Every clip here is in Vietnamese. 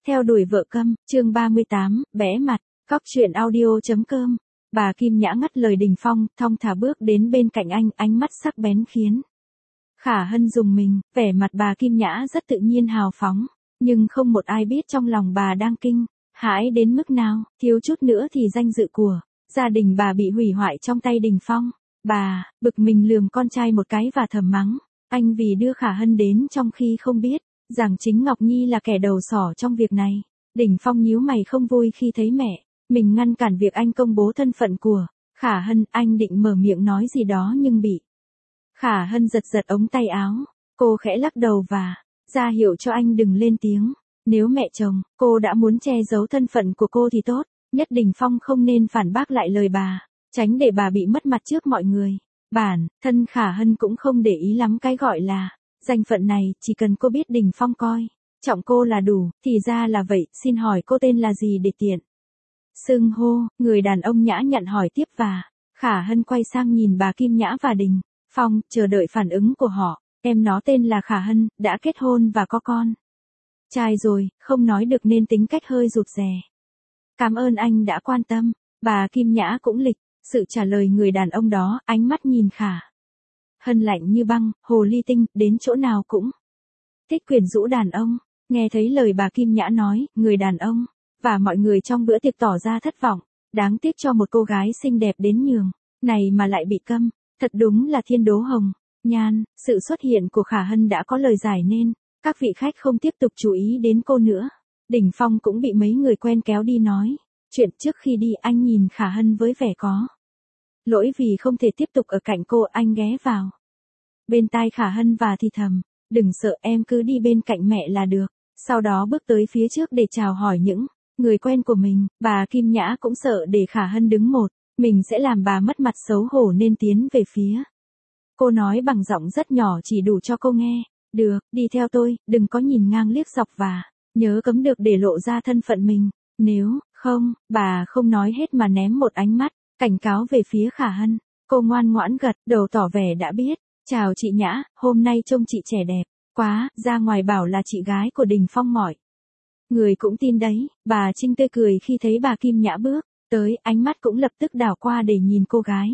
Theo đuổi vợ câm, chương 38, bẽ mặt, Cóc truyện audio.com. Bà Kim Nhã ngắt lời Đình Phong, thong thả bước đến bên cạnh anh, ánh mắt sắc bén khiến Khả Hân rùng mình, vẻ mặt bà Kim Nhã rất tự nhiên hào phóng, nhưng không một ai biết trong lòng bà đang kinh hãi đến mức nào, thiếu chút nữa thì danh dự của gia đình bà bị hủy hoại trong tay Đình Phong. Bà bực mình lườm con trai một cái và thầm mắng, anh vì đưa Khả Hân đến trong khi không biết rằng chính Ngọc Nhi là kẻ đầu sỏ trong việc này. Đình Phong nhíu mày không vui khi thấy mẹ mình ngăn cản việc anh công bố thân phận của Khả Hân. Anh định mở miệng nói gì đó nhưng bị Khả Hân giật giật ống tay áo. Cô khẽ lắc đầu và ra hiệu cho anh đừng lên tiếng. Nếu mẹ chồng cô đã muốn che giấu thân phận của cô thì tốt, nhất Đình Phong không nên phản bác lại lời bà, tránh để bà bị mất mặt trước mọi người. Bản thân Khả Hân cũng không để ý lắm cái gọi là danh phận này, chỉ cần cô biết Đình Phong coi trọng cô là đủ. Thì ra là vậy, xin hỏi cô tên là gì để tiện xưng hô? Người đàn ông nhã nhặn hỏi tiếp và Khả Hân quay sang nhìn bà Kim Nhã và Đình Phong, chờ đợi phản ứng của họ. Em nó tên là Khả Hân, đã kết hôn và có con trai rồi, không nói được nên tính cách hơi rụt rè. Cảm ơn anh đã quan tâm. Bà Kim Nhã cũng lịch sự trả lời người đàn ông đó, ánh mắt nhìn Khả Hân lạnh như băng. Hồ ly tinh, đến chỗ nào cũng thích quyến rũ đàn ông. Nghe thấy lời bà Kim Nhã nói, người đàn ông và mọi người trong bữa tiệc tỏ ra thất vọng. Đáng tiếc cho một cô gái xinh đẹp đến nhường này mà lại bị câm. Thật đúng là thiên đố hồng nhan. Sự xuất hiện của Khả Hân đã có lời giải nên các vị khách không tiếp tục chú ý đến cô nữa. Đình Phong cũng bị mấy người quen kéo đi nói chuyện. Trước khi đi, anh nhìn Khả Hân với vẻ có lỗi vì không thể tiếp tục ở cạnh cô. Anh ghé vào bên tai Khả Hân và thì thầm, đừng sợ, em cứ đi bên cạnh mẹ là được. Sau đó bước tới phía trước để chào hỏi những người quen của mình. Bà Kim Nhã cũng sợ để Khả Hân đứng một mình sẽ làm bà mất mặt xấu hổ nên tiến về phía cô, nói bằng giọng rất nhỏ chỉ đủ cho cô nghe, được, đi theo tôi, đừng có nhìn ngang liếc dọc và nhớ cấm được để lộ ra thân phận mình. Nếu không, bà không nói hết mà ném một ánh mắt cảnh cáo về phía Khả Hân. Cô ngoan ngoãn gật đầu tỏ vẻ đã biết. Chào chị Nhã, hôm nay trông chị trẻ đẹp quá, ra ngoài bảo là chị gái của Đình Phong mọi người cũng tin đấy. Bà Trinh tươi cười khi thấy bà Kim Nhã bước tới, ánh mắt cũng lập tức đảo qua để nhìn cô gái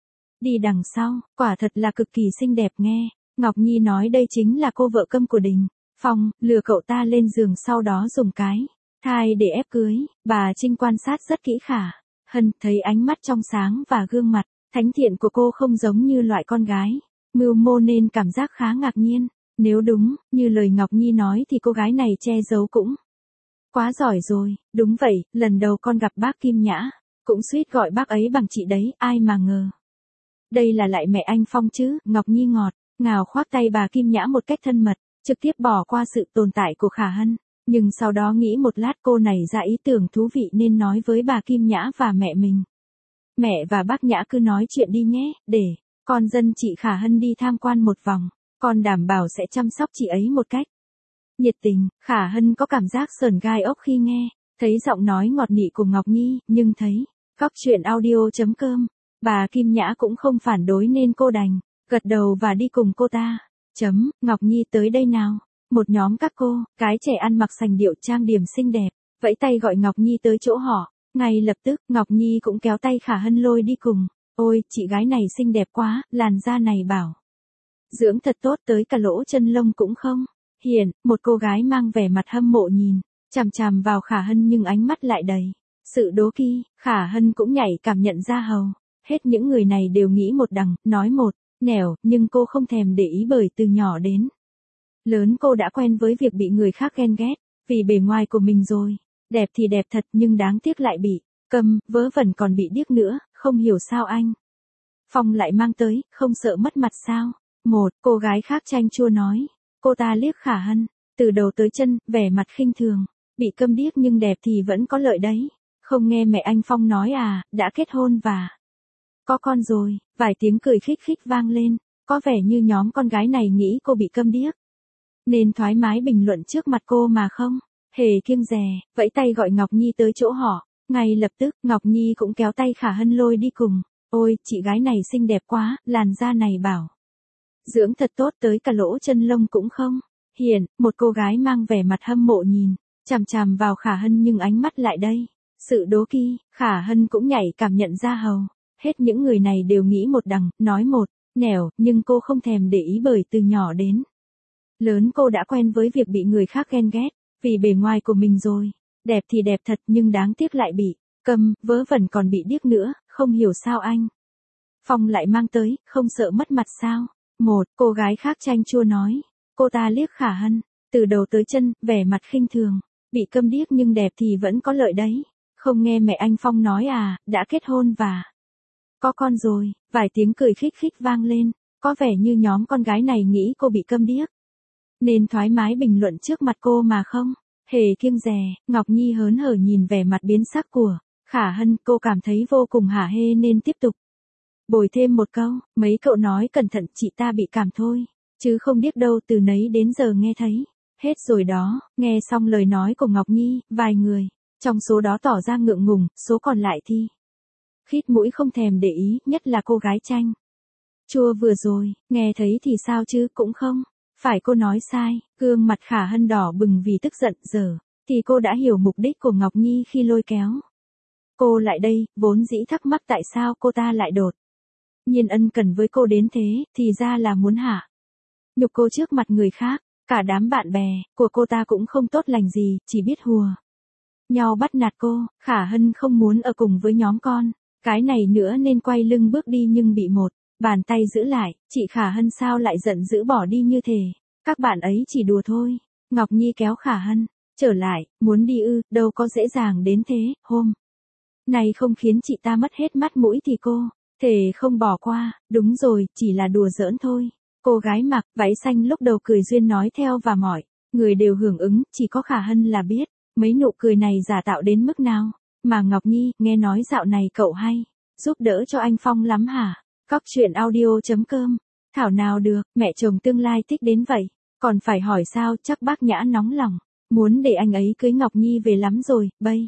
đi đằng sau, quả thật là cực kỳ xinh đẹp. Nghe Ngọc Nhi nói đây chính là cô vợ câm của Đình Phong, lừa cậu ta lên giường sau đó dùng cái thai để ép cưới. Bà Trinh quan sát rất kỹ Khả Hân, thấy ánh mắt trong sáng và gương mặt thánh thiện của cô không giống như loại con gái mưu mô nên cảm giác khá ngạc nhiên. Nếu đúng như lời Ngọc Nhi nói thì cô gái này che giấu cũng quá giỏi rồi. Đúng vậy, lần đầu con gặp bác Kim Nhã cũng suýt gọi bác ấy bằng chị đấy, ai mà ngờ đây là lại mẹ anh Phong chứ. Ngọc Nhi ngọt ngào khoác tay bà Kim Nhã một cách thân mật, trực tiếp bỏ qua sự tồn tại của Khả Hân. Nhưng sau đó nghĩ một lát, cô nảy ra ý tưởng thú vị nên nói với bà Kim Nhã và mẹ mình, mẹ và bác Nhã cứ nói chuyện đi nhé, để con dẫn chị Khả Hân đi tham quan một vòng, con đảm bảo sẽ chăm sóc chị ấy một cách nhiệt tình. Khả Hân có cảm giác sởn gai ốc khi nghe thấy giọng nói ngọt nị của Ngọc Nhi, nhưng thấy Cóc truyện audio.com, bà Kim Nhã cũng không phản đối nên cô đành gật đầu và đi cùng cô ta. Ngọc Nhi tới đây nào. Một nhóm các cô gái trẻ ăn mặc sành điệu trang điểm xinh đẹp vẫy tay gọi Ngọc Nhi tới chỗ họ. Ngay lập tức, Ngọc Nhi cũng kéo tay Khả Hân lôi đi cùng. Ôi, chị gái này xinh đẹp quá, làn da này bảo dưỡng thật tốt, tới cả lỗ chân lông cũng không hiện. Một cô gái mang vẻ mặt hâm mộ nhìn chằm chằm vào Khả Hân nhưng ánh mắt lại đầy sự đố kỵ. Khả Hân cũng nhạy cảm nhận ra hầu hết những người này đều nghĩ một đằng, nói một nẻo, nhưng cô không thèm để ý bởi từ nhỏ đến lớn cô đã quen với việc bị người khác ghen ghét vì bề ngoài của mình rồi. Đẹp thì đẹp thật nhưng đáng tiếc lại bị câm, vớ vẩn còn bị điếc nữa. Không hiểu sao anh Phong lại mang tới, không sợ mất mặt sao? Một cô gái khác chanh chua nói. Cô ta liếc Khả Hân từ đầu tới chân, vẻ mặt khinh thường. Bị câm điếc nhưng đẹp thì vẫn có lợi đấy. Không nghe mẹ anh Phong nói à, đã kết hôn và có con rồi. Vài tiếng cười khích khích vang lên. Có vẻ như nhóm con gái này nghĩ cô bị câm điếc nên thoải mái bình luận trước mặt cô mà không hề kiêng dè. Vẫy tay gọi Ngọc Nhi tới chỗ họ. Ngay lập tức, Ngọc Nhi cũng kéo tay Khả Hân lôi đi cùng. Ôi, chị gái này xinh đẹp quá, làn da này bảo dưỡng thật tốt, tới cả lỗ chân lông cũng không hiện. Một cô gái mang vẻ mặt hâm mộ nhìn chằm chằm vào Khả Hân nhưng ánh mắt lại đây. Sự đố kỵ, Khả Hân cũng nhạy cảm nhận ra hầu. Hết những người này đều nghĩ một đằng, nói một nẻo, nhưng cô không thèm để ý bởi từ nhỏ đến lớn cô đã quen với việc bị người khác ghen ghét, vì bề ngoài của mình rồi. Đẹp thì đẹp thật nhưng đáng tiếc lại bị câm, vớ vẩn còn bị điếc nữa, không hiểu sao anh Phong lại mang tới, không sợ mất mặt sao? Một cô gái khác chanh chua nói. Cô ta liếc Khả Hân, từ đầu tới chân, vẻ mặt khinh thường. Bị câm điếc nhưng đẹp thì vẫn có lợi đấy. Không nghe mẹ anh Phong nói à, đã kết hôn và có con rồi. Vài tiếng cười khích khích vang lên. Có vẻ như nhóm con gái này nghĩ cô bị câm điếc, nên thoải mái bình luận trước mặt cô mà không hề kiêng dè. Ngọc Nhi hớn hở nhìn vẻ mặt biến sắc của Khả Hân, cô cảm thấy vô cùng hả hê nên tiếp tục bồi thêm một câu. Mấy cậu nói cẩn thận, chị ta bị cảm thôi, chứ không biết đâu, từ nấy đến giờ nghe thấy hết rồi đó. Nghe xong lời nói của Ngọc Nhi, vài người trong số đó tỏ ra ngượng ngùng, số còn lại thì khít mũi không thèm để ý, nhất là cô gái chanh chua vừa rồi. Nghe thấy thì sao chứ, cũng không phải cô nói sai. Gương mặt Khả Hân đỏ bừng vì tức giận. Giờ thì cô đã hiểu mục đích của Ngọc Nhi khi lôi kéo cô lại đây. Vốn dĩ thắc mắc tại sao cô ta lại đột nhiên ân cần với cô đến thế, thì ra là muốn hạ nhục cô trước mặt người khác. Cả đám bạn bè của cô ta cũng không tốt lành gì, chỉ biết hùa nhau bắt nạt cô. Khả Hân không muốn ở cùng với nhóm con cái này nữa nên quay lưng bước đi nhưng bị một bàn tay giữ lại. Chị Khả Hân sao lại giận dữ bỏ đi như thế? Các bạn ấy chỉ đùa thôi. Ngọc Nhi kéo Khả Hân trở lại. Muốn đi ư? Đâu có dễ dàng đến thế. Hôm này không khiến chị ta mất hết mắt mũi thì cô thề không bỏ qua. Đúng rồi, chỉ là đùa giỡn thôi. Cô gái mặc váy xanh lúc đầu cười duyên nói theo và mọi người đều hưởng ứng. Chỉ có Khả Hân là biết mấy nụ cười này giả tạo đến mức nào. Mà Ngọc Nhi, nghe nói dạo này cậu hay giúp đỡ cho anh Phong lắm hả? Cóc truyện audio.com. Thảo nào được, mẹ chồng tương lai thích đến vậy. Còn phải hỏi sao, chắc bác Nhã nóng lòng muốn để anh ấy cưới Ngọc Nhi về lắm rồi. Bây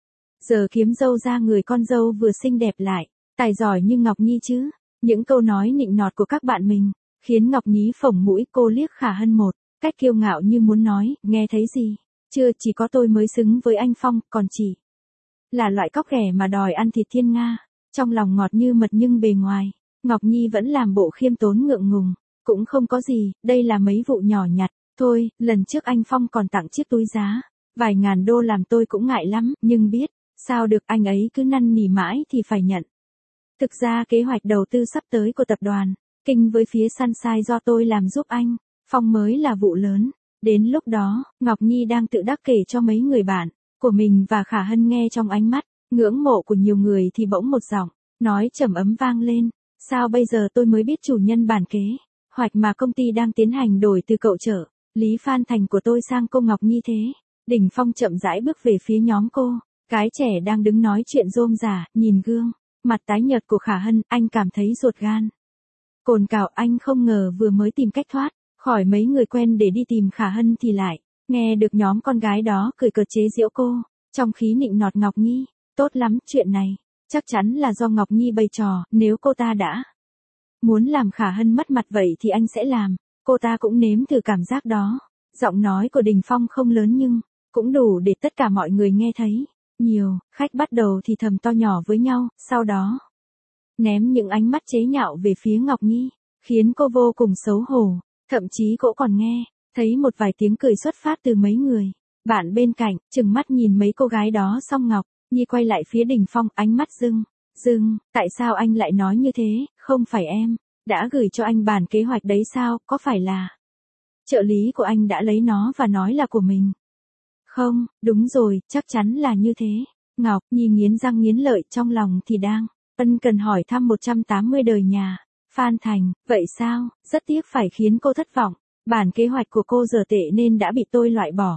giờ kiếm dâu ra người con dâu vừa xinh đẹp lại tài giỏi như Ngọc Nhi chứ. Những câu nói nịnh nọt của các bạn mình khiến Ngọc Nhi phồng mũi. Cô liếc Khả Hân một cách kiêu ngạo như muốn nói, nghe thấy gì chưa, chỉ có tôi mới xứng với anh Phong, còn chỉ là loại cóc ghẻ mà đòi ăn thịt thiên nga. Trong lòng ngọt như mật nhưng bề ngoài Ngọc Nhi vẫn làm bộ khiêm tốn ngượng ngùng. Cũng không có gì, đây là mấy vụ nhỏ nhặt thôi. Lần trước anh Phong còn tặng chiếc túi giá vài ngàn đô làm tôi cũng ngại lắm, nhưng biết sao được, anh ấy cứ năn nỉ mãi thì phải nhận. Thực ra kế hoạch đầu tư sắp tới của tập đoàn Kinh với phía Sunshine do tôi làm giúp anh Phong mới là vụ lớn. Đến lúc đó, Ngọc Nhi đang tự đắc kể cho mấy người bạn của mình và Khả Hân nghe. Trong ánh mắt ngưỡng mộ của nhiều người thì bỗng một giọng nói trầm ấm vang lên. Sao bây giờ tôi mới biết chủ nhân bản kế hoạch mà công ty đang tiến hành đổi từ cậu trợ lý Phan Thành của tôi sang cô Ngọc Nhi thế? Đình Phong chậm rãi bước về phía nhóm cô gái trẻ đang đứng nói chuyện rôm rả. Nhìn gương mặt tái nhợt của Khả Hân, anh cảm thấy ruột gan cồn cào. Anh không ngờ vừa mới tìm cách thoát khỏi mấy người quen để đi tìm Khả Hân thì lại nghe được nhóm con gái đó cười cợt chế giễu cô trong khí nịnh nọt. Ngọc Nhi, tốt lắm, chuyện này chắc chắn là do Ngọc Nhi bày trò. Nếu cô ta đã muốn làm Khả Hân mất mặt vậy thì anh sẽ làm cô ta cũng nếm thử cảm giác đó. Giọng nói của Đình Phong không lớn nhưng cũng đủ để tất cả mọi người nghe thấy. Nhiều khách bắt đầu thì thầm to nhỏ với nhau, sau đó ném những ánh mắt chế nhạo về phía Ngọc Nhi, khiến cô vô cùng xấu hổ. Thậm chí cô còn nghe thấy một vài tiếng cười xuất phát từ mấy người bạn bên cạnh. Trừng mắt nhìn mấy cô gái đó xong Ngọc Nhi quay lại phía Đình Phong, ánh mắt rưng, tại sao anh lại nói như thế? Không phải em đã gửi cho anh bản kế hoạch đấy sao? Có phải là trợ lý của anh đã lấy nó và nói là của mình? Không, đúng rồi, chắc chắn là như thế. Ngọc Nhi nghiến răng nghiến lợi, trong lòng thì đang ân cần hỏi thăm 180 đời nhà Phan Thành. Vậy sao? Rất tiếc phải khiến cô thất vọng. Bản kế hoạch của cô dở tệ nên đã bị tôi loại bỏ.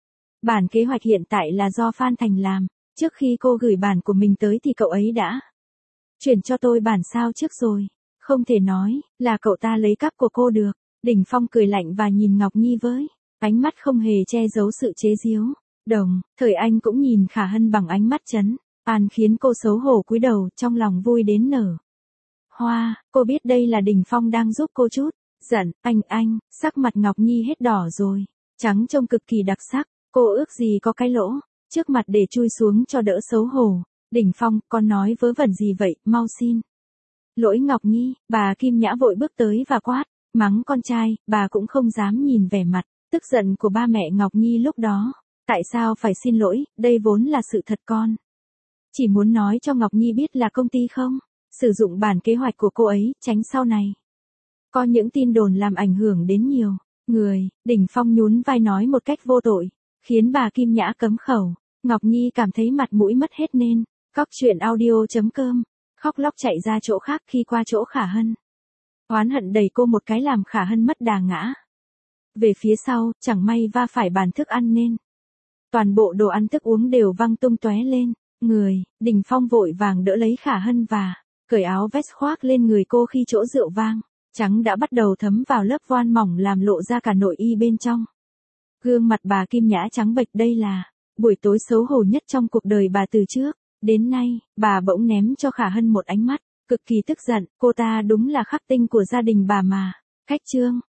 Bản kế hoạch hiện tại là do Phan Thành làm. Trước khi cô gửi bản của mình tới thì cậu ấy đã chuyển cho tôi bản sao trước rồi. Không thể nói là cậu ta lấy cắp của cô được. Đình Phong cười lạnh và nhìn Ngọc Nhi với ánh mắt không hề che giấu sự chế giễu. Đồng thời anh cũng nhìn Khả Hân bằng ánh mắt trấn an khiến cô xấu hổ cúi đầu, trong lòng vui đến nở hoa. Cô biết đây là Đình Phong đang giúp cô chút giận. Anh, sắc mặt Ngọc Nhi hết đỏ rồi, trắng trông cực kỳ đặc sắc. Cô ước gì có cái lỗ, trước mặt để chui xuống cho đỡ xấu hổ. Đỉnh Phong, con nói vớ vẩn gì vậy, mau xin. Lỗi Ngọc Nhi, bà Kim Nhã vội bước tới và quát, mắng con trai, bà cũng không dám nhìn vẻ mặt, tức giận của ba mẹ Ngọc Nhi lúc đó. Tại sao phải xin lỗi, đây vốn là sự thật con. Chỉ muốn nói cho Ngọc Nhi biết là công ty không sử dụng bản kế hoạch của cô ấy, tránh sau này có những tin đồn làm ảnh hưởng đến nhiều người. Đỉnh Phong nhún vai nói một cách vô tội, khiến bà Kim Nhã cấm khẩu. Ngọc Nhi cảm thấy mặt mũi mất hết nên cóc truyện audio.com khóc lóc chạy ra chỗ khác khi qua chỗ Khả Hân. Oán hận đẩy cô một cái làm Khả Hân mất đà ngã về phía sau, chẳng may va phải bàn thức ăn nên toàn bộ đồ ăn thức uống đều văng tung tóe lên người. Đỉnh Phong vội vàng đỡ lấy Khả Hân và cởi áo vest khoác lên người cô khi chỗ rượu vang trắng đã bắt đầu thấm vào lớp voan mỏng làm lộ ra cả nội y bên trong. Gương mặt bà Kim Nhã trắng bệch, đây là buổi tối xấu hổ nhất trong cuộc đời bà từ trước đến nay. Bà bỗng ném cho Khả Hân một ánh mắt cực kỳ tức giận, cô ta đúng là khắc tinh của gia đình bà mà. Khách Trương,